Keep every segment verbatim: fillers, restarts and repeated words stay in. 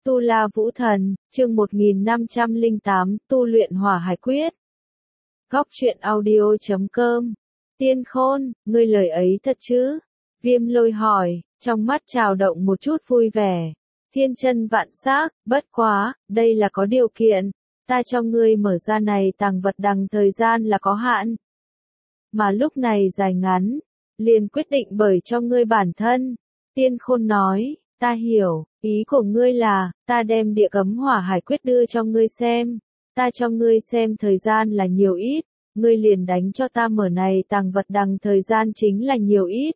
Tu La Vũ Thần, chương một nghìn năm trăm lẻ tám, tu luyện Hỏa Hải Quyết. Góc truyện audio chấm com. Tiên Khôn, ngươi lời ấy thật chứ? Viêm Lôi hỏi, trong mắt trào động một chút vui vẻ. Thiên chân vạn sắc, bất quá, đây là có điều kiện, ta cho ngươi mở ra này tàng vật đằng thời gian là có hạn. Mà lúc này dài ngắn, liền quyết định bởi cho ngươi bản thân. Tiên Khôn nói, ta hiểu, ý của ngươi là, ta đem địa cấm Hỏa Hải Quyết đưa cho ngươi xem, ta cho ngươi xem thời gian là nhiều ít, ngươi liền đánh cho ta mở này tàng vật đằng thời gian chính là nhiều ít.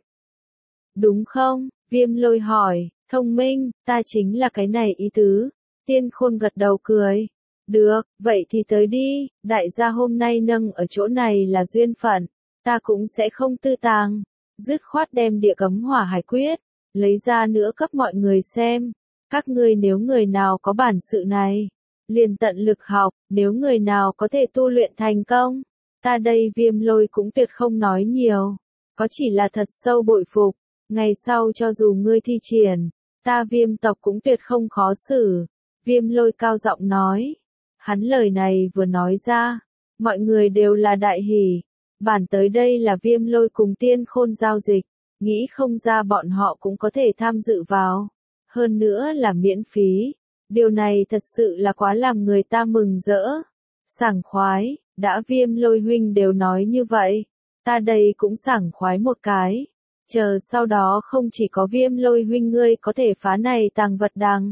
Đúng không? Viêm Lôi hỏi, thông minh, ta chính là cái này ý tứ. Tiên Khôn gật đầu cười. Được, vậy thì tới đi, đại gia hôm nay nâng ở chỗ này là duyên phận, ta cũng sẽ không tư tàng. Dứt khoát đem địa cấm Hỏa Hải Quyết lấy ra nữa cấp mọi người xem. Các ngươi nếu người nào có bản sự này, liền tận lực học, nếu người nào có thể tu luyện thành công, ta đây Viêm Lôi cũng tuyệt không nói nhiều, có chỉ là thật sâu bội phục, ngày sau cho dù ngươi thi triển, ta Viêm tộc cũng tuyệt không khó xử. Viêm Lôi cao giọng nói, hắn lời này vừa nói ra, mọi người đều là đại hỉ, bản tới đây là Viêm Lôi cùng Tiên Khôn giao dịch, nghĩ không ra bọn họ cũng có thể tham dự vào, hơn nữa là miễn phí, điều này thật sự là quá làm người ta mừng rỡ, sảng khoái, đã Viêm Lôi huynh đều nói như vậy, ta đây cũng sảng khoái một cái, chờ sau đó không chỉ có Viêm Lôi huynh ngươi có thể phá này tàng vật đằng,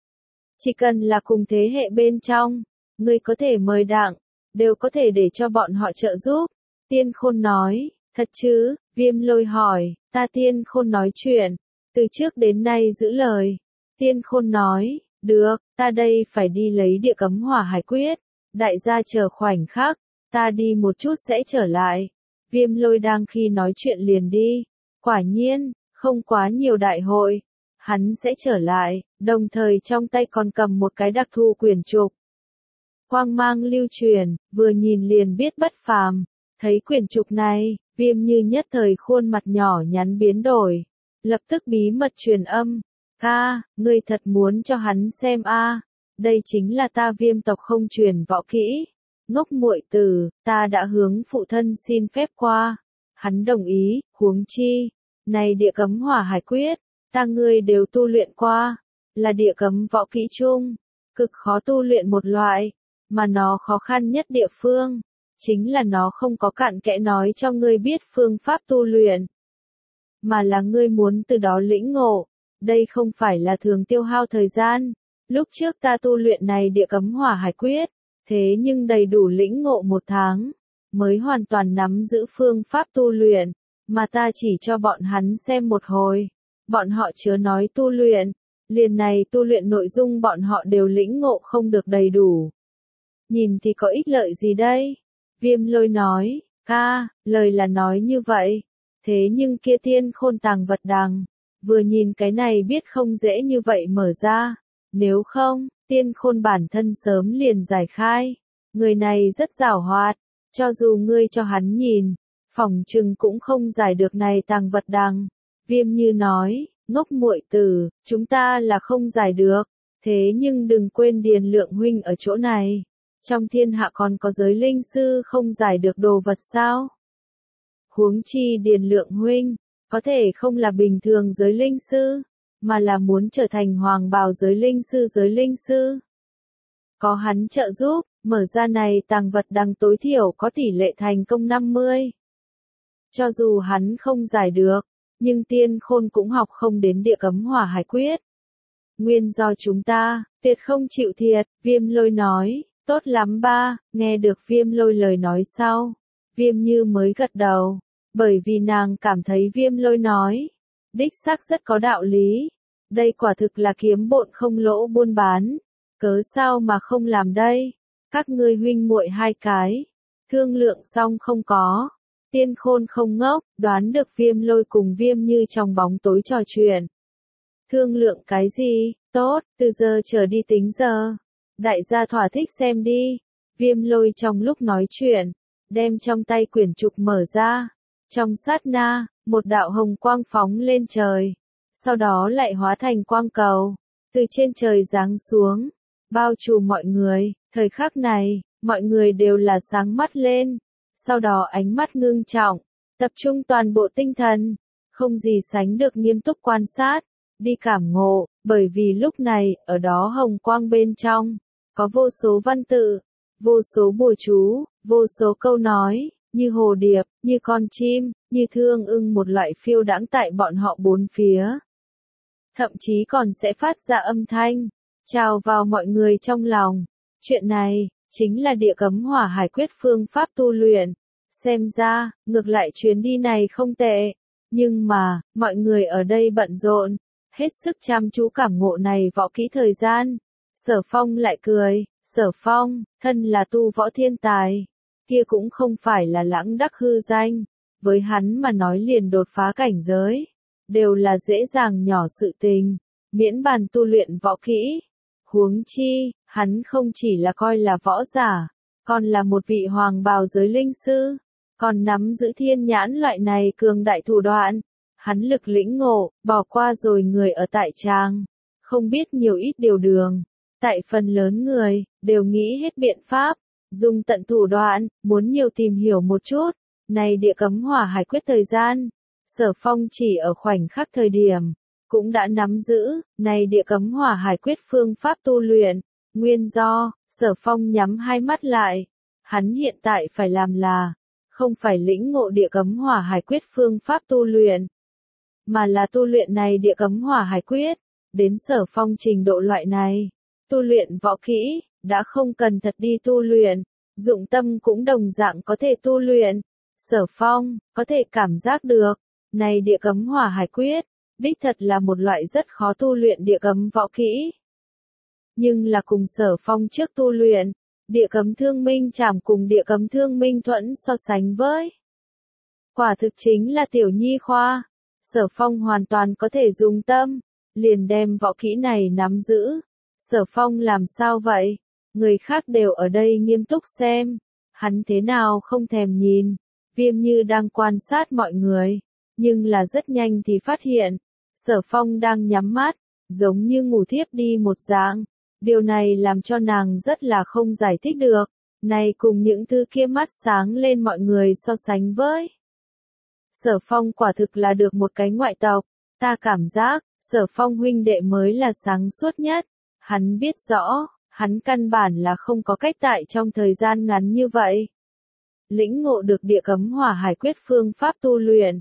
chỉ cần là cùng thế hệ bên trong, ngươi có thể mời đặng, đều có thể để cho bọn họ trợ giúp. Tiên Khôn nói, thật chứ? Viêm Lôi hỏi, ta Tiên Khôn nói chuyện, từ trước đến nay giữ lời. Tiên Khôn nói, được, ta đây phải đi lấy địa cấm Hỏa Hải Quyết, đại gia chờ khoảnh khắc, ta đi một chút sẽ trở lại. Viêm Lôi đang khi nói chuyện liền đi, quả nhiên, không quá nhiều đại hội, hắn sẽ trở lại, đồng thời trong tay còn cầm một cái đặc thù quyển trục. Quang mang lưu truyền, vừa nhìn liền biết bất phàm, thấy quyển trục này, Viêm Như nhất thời khuôn mặt nhỏ nhắn biến đổi, lập tức bí mật truyền âm, ca, ngươi thật muốn cho hắn xem a? Đây chính là ta Viêm tộc không truyền võ kỹ, ngốc muội tử, ta đã hướng phụ thân xin phép qua, hắn đồng ý, huống chi, này địa cấm Hỏa Hải Quyết, ta ngươi đều tu luyện qua, là địa cấm võ kỹ chung, cực khó tu luyện một loại, mà nó khó khăn nhất địa phương, chính là nó không có cặn kẽ nói cho ngươi biết phương pháp tu luyện, mà là ngươi muốn từ đó lĩnh ngộ, đây không phải là thường tiêu hao thời gian, lúc trước ta tu luyện này địa cấm Hỏa Hải Quyết, thế nhưng đầy đủ lĩnh ngộ một tháng, mới hoàn toàn nắm giữ phương pháp tu luyện, mà ta chỉ cho bọn hắn xem một hồi, bọn họ chớ nói tu luyện, liền này tu luyện nội dung bọn họ đều lĩnh ngộ không được đầy đủ. Nhìn thì có ích lợi gì đây? Viêm Lôi nói, ca, lời là nói như vậy, thế nhưng kia Tiên Khôn tàng vật đằng, vừa nhìn cái này biết không dễ như vậy mở ra, nếu không, Tiên Khôn bản thân sớm liền giải khai, người này rất giàu hoạt, cho dù ngươi cho hắn nhìn, phỏng chừng cũng không giải được này tàng vật đằng. Viêm Như nói, ngốc muội tử, chúng ta là không giải được, thế nhưng đừng quên Điền Lượng huynh ở chỗ này. Trong thiên hạ còn có giới linh sư không giải được đồ vật sao? Huống chi Điền Lượng huynh, có thể không là bình thường giới linh sư, mà là muốn trở thành hoàng bào giới linh sư giới linh sư. Có hắn trợ giúp, mở ra này tàng vật đằng tối thiểu có tỷ lệ thành công năm mươi. Cho dù hắn không giải được, nhưng Tiên Khôn cũng học không đến địa cấm Hỏa Hải Quyết. Nguyên do chúng ta, tuyệt không chịu thiệt, Viêm Lôi nói. Tốt lắm ba, nghe được Viêm Lôi lời nói sau, Viêm Như mới gật đầu, bởi vì nàng cảm thấy Viêm Lôi nói, đích xác rất có đạo lý, đây quả thực là kiếm bộn không lỗ buôn bán, cớ sao mà không làm đây, các ngươi huynh muội hai cái, thương lượng xong không có, Tiên Khôn không ngốc, đoán được Viêm Lôi cùng Viêm Như trong bóng tối trò chuyện. Thương lượng cái gì, tốt, từ giờ trở đi tính giờ. Đại gia thỏa thích xem đi. Viêm Lôi trong lúc nói chuyện, đem trong tay quyển trục mở ra. Trong sát na, một đạo hồng quang phóng lên trời. Sau đó lại hóa thành quang cầu. từ trên trời giáng xuống, bao trùm mọi người. Thời khắc này, mọi người đều là sáng mắt lên, sau đó ánh mắt ngưng trọng, tập trung toàn bộ tinh thần, không gì sánh được nghiêm túc quan sát, đi cảm ngộ, bởi vì lúc này, ở đó hồng quang bên trong, có vô số văn tự, vô số bùa chú, vô số câu nói, như hồ điệp, như con chim, như thương ưng một loại phiêu đãng tại bọn họ bốn phía. Thậm chí còn sẽ phát ra âm thanh, trào vào mọi người trong lòng. Chuyện này, chính là địa cấm hỏa hải quyết phương pháp tu luyện. Xem ra, ngược lại chuyến đi này không tệ. Nhưng mà, mọi người ở đây bận rộn, hết sức chăm chú cảm ngộ này võ kỹ thời gian. Sở Phong lại cười, Sở Phong, thân là tu võ thiên tài, kia cũng không phải là lãng đắc hư danh, với hắn mà nói liền đột phá cảnh giới, đều là dễ dàng nhỏ sự tình, miễn bàn tu luyện võ kỹ. Huống chi, hắn không chỉ là coi là võ giả, còn là một vị hoàng bào giới linh sư, còn nắm giữ thiên nhãn loại này cường đại thủ đoạn. Hắn lực lĩnh ngộ, bỏ qua rồi người ở tại trang, không biết nhiều ít điều đường. Tại phần lớn người, đều nghĩ hết biện pháp, dùng tận thủ đoạn, muốn nhiều tìm hiểu một chút. Này địa cấm hỏa hải quyết thời gian, Sở Phong chỉ ở khoảnh khắc thời điểm, cũng đã nắm giữ, này địa cấm hỏa hải quyết phương pháp tu luyện. Nguyên do, Sở Phong nhắm hai mắt lại, hắn hiện tại phải làm là, không phải lĩnh ngộ địa cấm hỏa hải quyết phương pháp tu luyện, mà là tu luyện này địa cấm hỏa hải quyết. Đến Sở Phong trình độ loại này, tu luyện võ kỹ, đã không cần thật đi tu luyện, dụng tâm cũng đồng dạng có thể tu luyện. Sở Phong, có thể cảm giác được, này địa cấm hỏa hải quyết, đích thật là một loại rất khó tu luyện địa cấm võ kỹ. Nhưng là cùng Sở Phong trước tu luyện, địa cấm thương minh trảm cùng địa cấm thương minh thuẫn so sánh với. Quả thực chính là tiểu nhi khoa, Sở Phong hoàn toàn có thể dùng tâm, liền đem võ kỹ này nắm giữ. Sở Phong làm sao vậy? Người khác đều ở đây nghiêm túc xem, hắn thế nào không thèm nhìn. Viêm Như đang quan sát mọi người, nhưng là rất nhanh thì phát hiện, Sở Phong đang nhắm mắt, giống như ngủ thiếp đi một dạng. Điều này làm cho nàng rất là không giải thích được, này cùng những thứ kia mắt sáng lên mọi người so sánh với. Sở Phong quả thực là được một cái ngoại tộc, ta cảm giác, Sở Phong huynh đệ mới là sáng suốt nhất, hắn biết rõ, hắn căn bản là không có cách tại trong thời gian ngắn như vậy. Lĩnh ngộ được địa cấm hỏa hải quyết phương pháp tu luyện.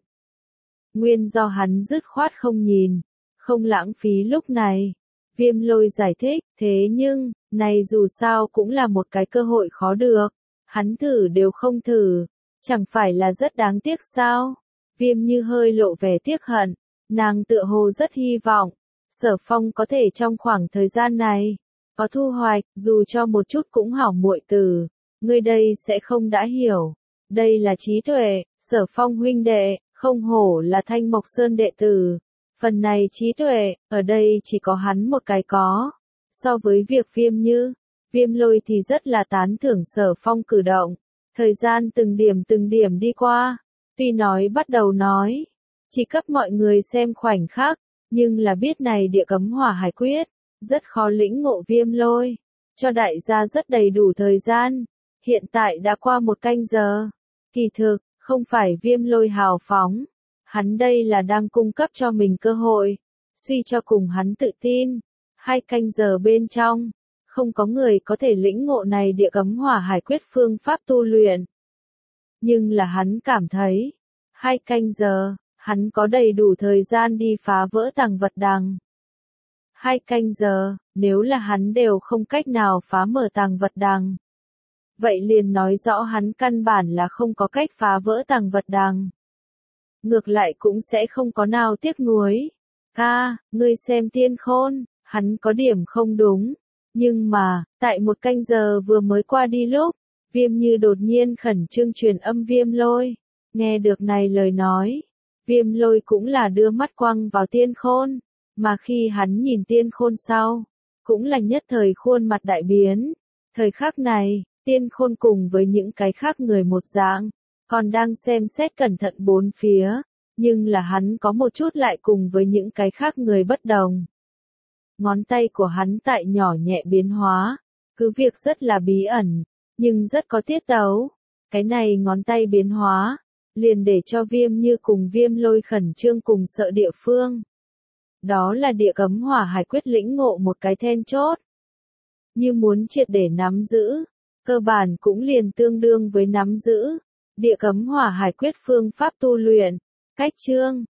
Nguyên do hắn dứt khoát không nhìn, không lãng phí lúc này. Viêm Lôi giải thích, thế nhưng, này dù sao cũng là một cái cơ hội khó được. Hắn thử đều không thử, chẳng phải là rất đáng tiếc sao? Viêm Như hơi lộ vẻ tiếc hận, nàng tựa hồ rất hy vọng, Sở Phong có thể trong khoảng thời gian này, có thu hoạch, dù cho một chút cũng hảo muội tử. Ngươi đây sẽ không đã hiểu. Đây là trí tuệ, Sở Phong huynh đệ, không hổ là Thanh Mộc Sơn đệ tử. Phần này trí tuệ, ở đây chỉ có hắn một cái có. So với việc Viêm Như, Viêm Lôi thì rất là tán thưởng Sở Phong cử động. Thời gian từng điểm từng điểm đi qua. Tuy nói bắt đầu nói, chỉ cấp mọi người xem khoảnh khắc, nhưng là biết này địa cấm hỏa hải quyết, rất khó lĩnh ngộ Viêm Lôi. Cho đại gia rất đầy đủ thời gian. Hiện tại đã qua một canh giờ. Kỳ thực, không phải Viêm Lôi hào phóng. Hắn đây là đang cung cấp cho mình cơ hội. Suy cho cùng hắn tự tin. Hai canh giờ bên trong. Không có người có thể lĩnh ngộ này địa cấm hỏa hải quyết phương pháp tu luyện. Nhưng là hắn cảm thấy. Hai canh giờ, hắn có đầy đủ thời gian đi phá vỡ tàng vật đằng. Hai canh giờ, nếu là hắn đều không cách nào phá mở tàng vật đằng. Vậy liền nói rõ hắn căn bản là không có cách phá vỡ tàng vật đằng. Ngược lại cũng sẽ không có nào tiếc nuối. Ca, ngươi xem Tiên Khôn, hắn có điểm không đúng. Nhưng mà, tại một canh giờ vừa mới qua đi lúc, Viêm Như đột nhiên khẩn trương truyền âm Viêm Lôi. Nghe được này lời nói, Viêm Lôi cũng là đưa mắt quăng vào Tiên Khôn. Mà khi hắn nhìn Tiên Khôn sau, cũng là nhất thời khuôn mặt đại biến. Thời khắc này, Tiên Khôn cùng với những cái khác người một dạng, còn đang xem xét cẩn thận bốn phía, nhưng là hắn có một chút lại cùng với những cái khác người bất đồng. Ngón tay của hắn tại nhỏ nhẹ biến hóa, cứ việc rất là bí ẩn, nhưng rất có tiết tấu. Cái này ngón tay biến hóa, liền để cho Viêm Như cùng Viêm Lôi khẩn trương cùng sợ địa phương. Đó là địa cấm hỏa hải quyết lĩnh ngộ một cái then chốt. Như muốn triệt để nắm giữ, cơ bản cũng liền tương đương với nắm giữ địa cấm hỏa hải quyết phương pháp tu luyện. Cách chương